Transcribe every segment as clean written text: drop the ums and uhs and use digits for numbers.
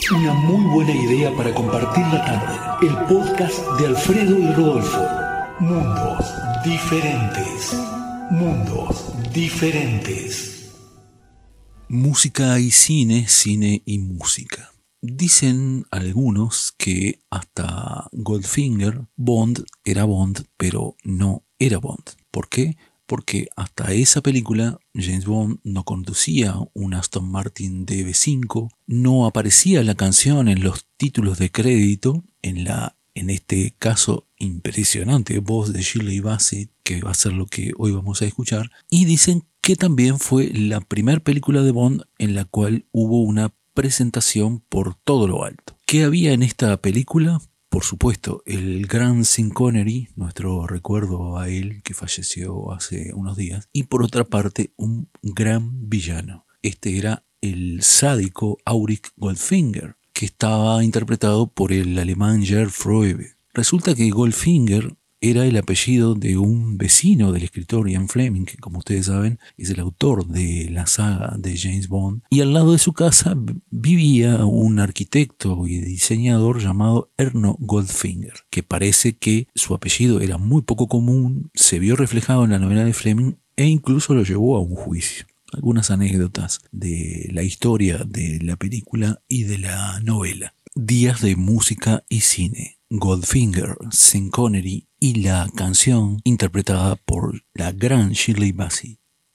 Una muy buena idea para compartir la tarde. El podcast de Alfredo y Rodolfo. Mundos diferentes. Mundos diferentes. Música y cine, cine y música. Dicen algunos que hasta Goldfinger, Bond era Bond, pero no era Bond. ¿Por qué? Porque hasta esa película James Bond no conducía un Aston Martin DB5, no aparecía la canción en los títulos de crédito, en este caso impresionante voz de Shirley Bassey, que va a ser lo que hoy vamos a escuchar, y dicen que también fue la primera película de Bond en la cual hubo una presentación por todo lo alto. ¿Qué había en esta película? Por supuesto, el gran Sean Connery, nuestro recuerdo a él que falleció hace unos días, y por otra parte un gran villano. Este era el sádico Auric Goldfinger, que estaba interpretado por el alemán Gerd Fröbe. Resulta que Goldfinger era el apellido de un vecino del escritor Ian Fleming, que como ustedes saben es el autor de la saga de James Bond, y al lado de su casa vivía un arquitecto y diseñador llamado Erno Goldfinger, que parece que su apellido era muy poco común, se vio reflejado en la novela de Fleming e incluso lo llevó a un juicio. Algunas anécdotas de la historia de la película y de la novela. Días de música y cine. Goldfinger, Sean Connery y la canción interpretada por la gran Shirley Bassey.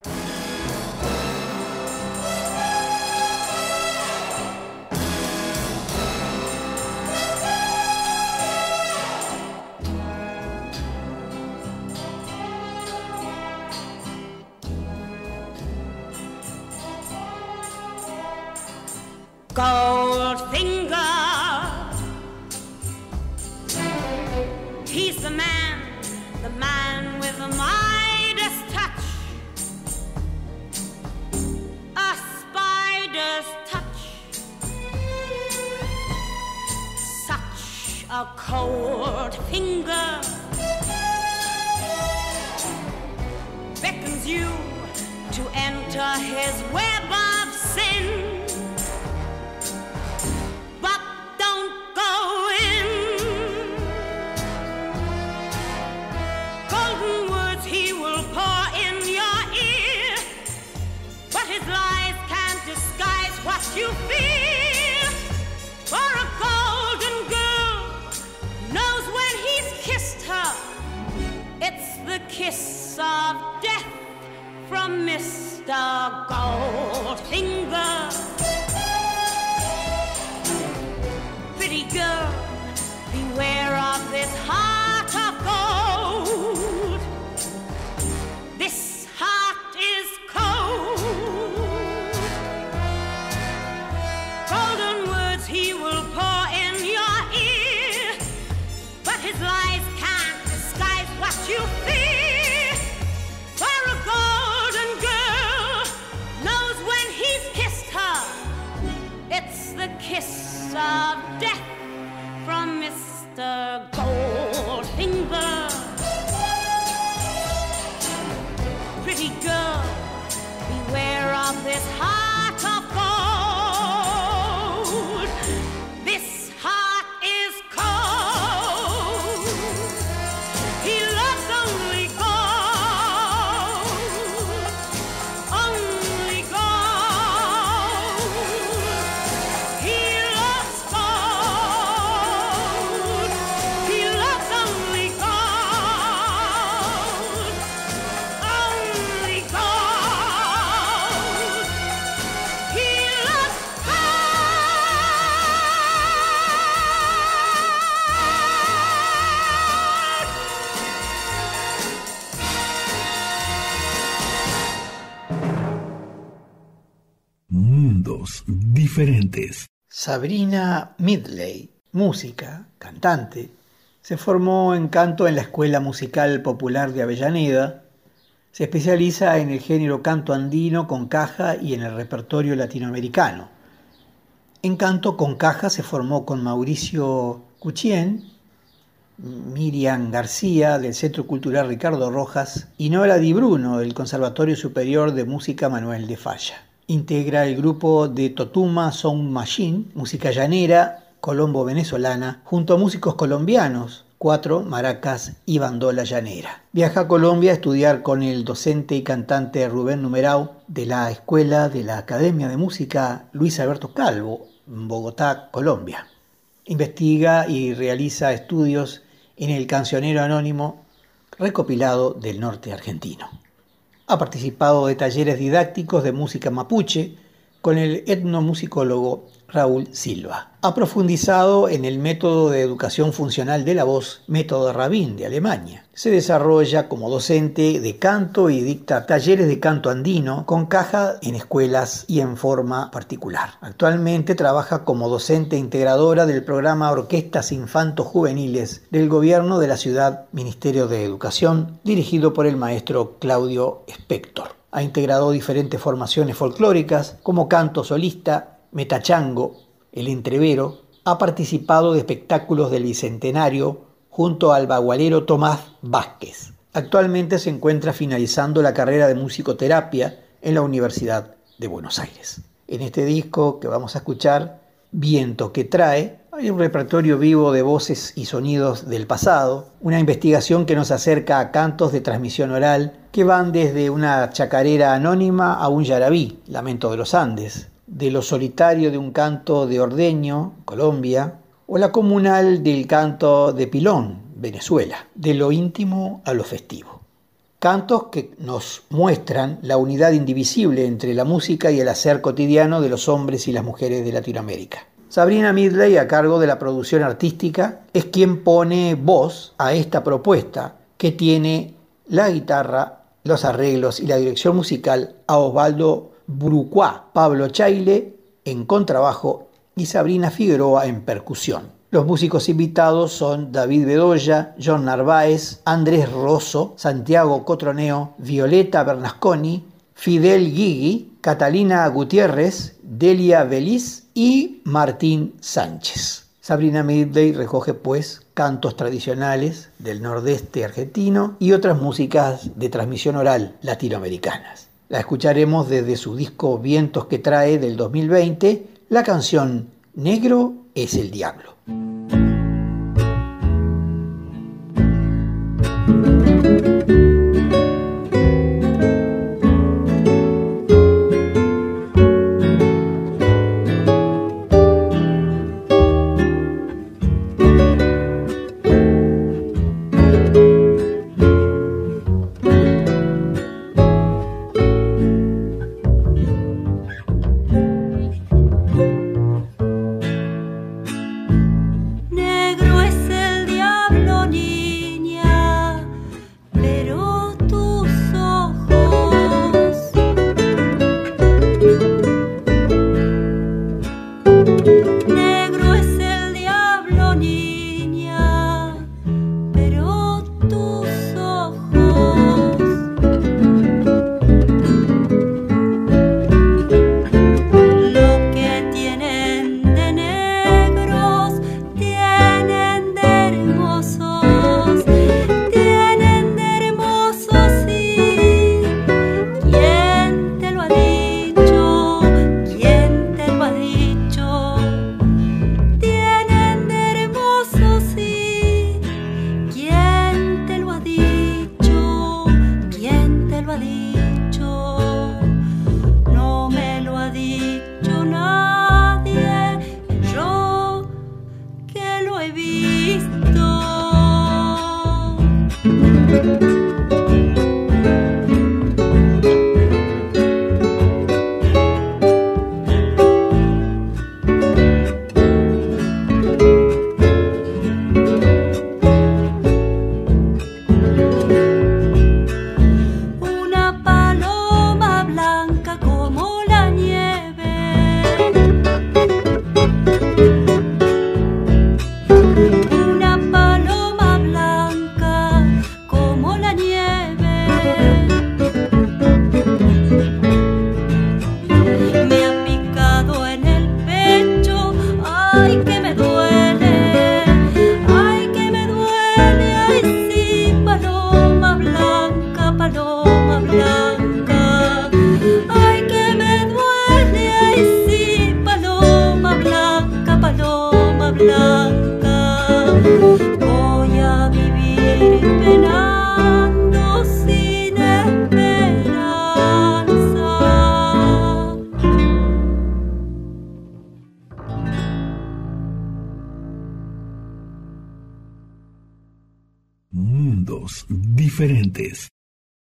Goldfinger, he's the man with the Midas touch, a spider's touch, such a cold finger beckons you to enter his web of sin. You feel for a golden girl knows when he's kissed her. It's the kiss of death from Mr. Goldfinger. Pretty girl, beware of this heart of gold. This heart is cold. Golden words he will pour in your ear, but his lies can't disguise what you fear. For a golden girl knows when he's kissed her. It's the kiss of death from Mr. Goldfinger. Pretty girl, beware of this heart of gold. Diferentes. Sabrina Midley, música, cantante, se formó en canto en la Escuela Musical Popular de Avellaneda. Se especializa en el género canto andino con caja y en el repertorio latinoamericano. En canto con caja se formó con Mauricio Cuchien, Miriam García del Centro Cultural Ricardo Rojas y Nora Di Bruno del Conservatorio Superior de Música Manuel de Falla. Integra el grupo de Totuma Sound Machine, música llanera, colombo-venezolana, junto a músicos colombianos, 4 maracas y bandola llanera. Viaja a Colombia a estudiar con el docente y cantante Rubén Numerau de la Escuela de la Academia de Música Luis Alberto Calvo, en Bogotá, Colombia. Investiga y realiza estudios en el Cancionero Anónimo recopilado del norte argentino. Ha participado de talleres didácticos de música mapuche con el etnomusicólogo Raúl Silva. Ha profundizado en el método de educación funcional de la voz, método Rabin de Alemania. Se desarrolla como docente de canto y dicta talleres de canto andino con caja en escuelas y en forma particular. Actualmente trabaja como docente integradora del programa Orquestas Infantos Juveniles del Gobierno de la Ciudad, Ministerio de Educación, dirigido por el maestro Claudio Spector. Ha integrado diferentes formaciones folclóricas como canto solista, metachango, el entrevero. Ha participado de espectáculos del Bicentenario junto al bagualero Tomás Vázquez. Actualmente se encuentra finalizando la carrera de musicoterapia en la Universidad de Buenos Aires. En este disco que vamos a escuchar, Viento que trae, hay un repertorio vivo de voces y sonidos del pasado, una investigación que nos acerca a cantos de transmisión oral que van desde una chacarera anónima a un yarabí, Lamento de los Andes, de lo solitario de un canto de Ordeño, Colombia, o la comunal del canto de Pilón, Venezuela, de lo íntimo a lo festivo. Cantos que nos muestran la unidad indivisible entre la música y el hacer cotidiano de los hombres y las mujeres de Latinoamérica. Sabrina Midley, a cargo de la producción artística, es quien pone voz a esta propuesta que tiene la guitarra, los arreglos y la dirección musical a Osvaldo Brucuá, Pablo Chaile en contrabajo y Sabrina Figueroa en percusión. Los músicos invitados son David Bedoya, John Narváez, Andrés Rosso, Santiago Cotroneo, Violeta Bernasconi, Fidel Guigui, Catalina Gutiérrez, Delia Beliz y Martín Sánchez. Sabrina Midley recoge pues cantos tradicionales del nordeste argentino y otras músicas de transmisión oral latinoamericanas. La escucharemos desde su disco Vientos que trae del 2020, la canción Negro es el Diablo. Mundos diferentes.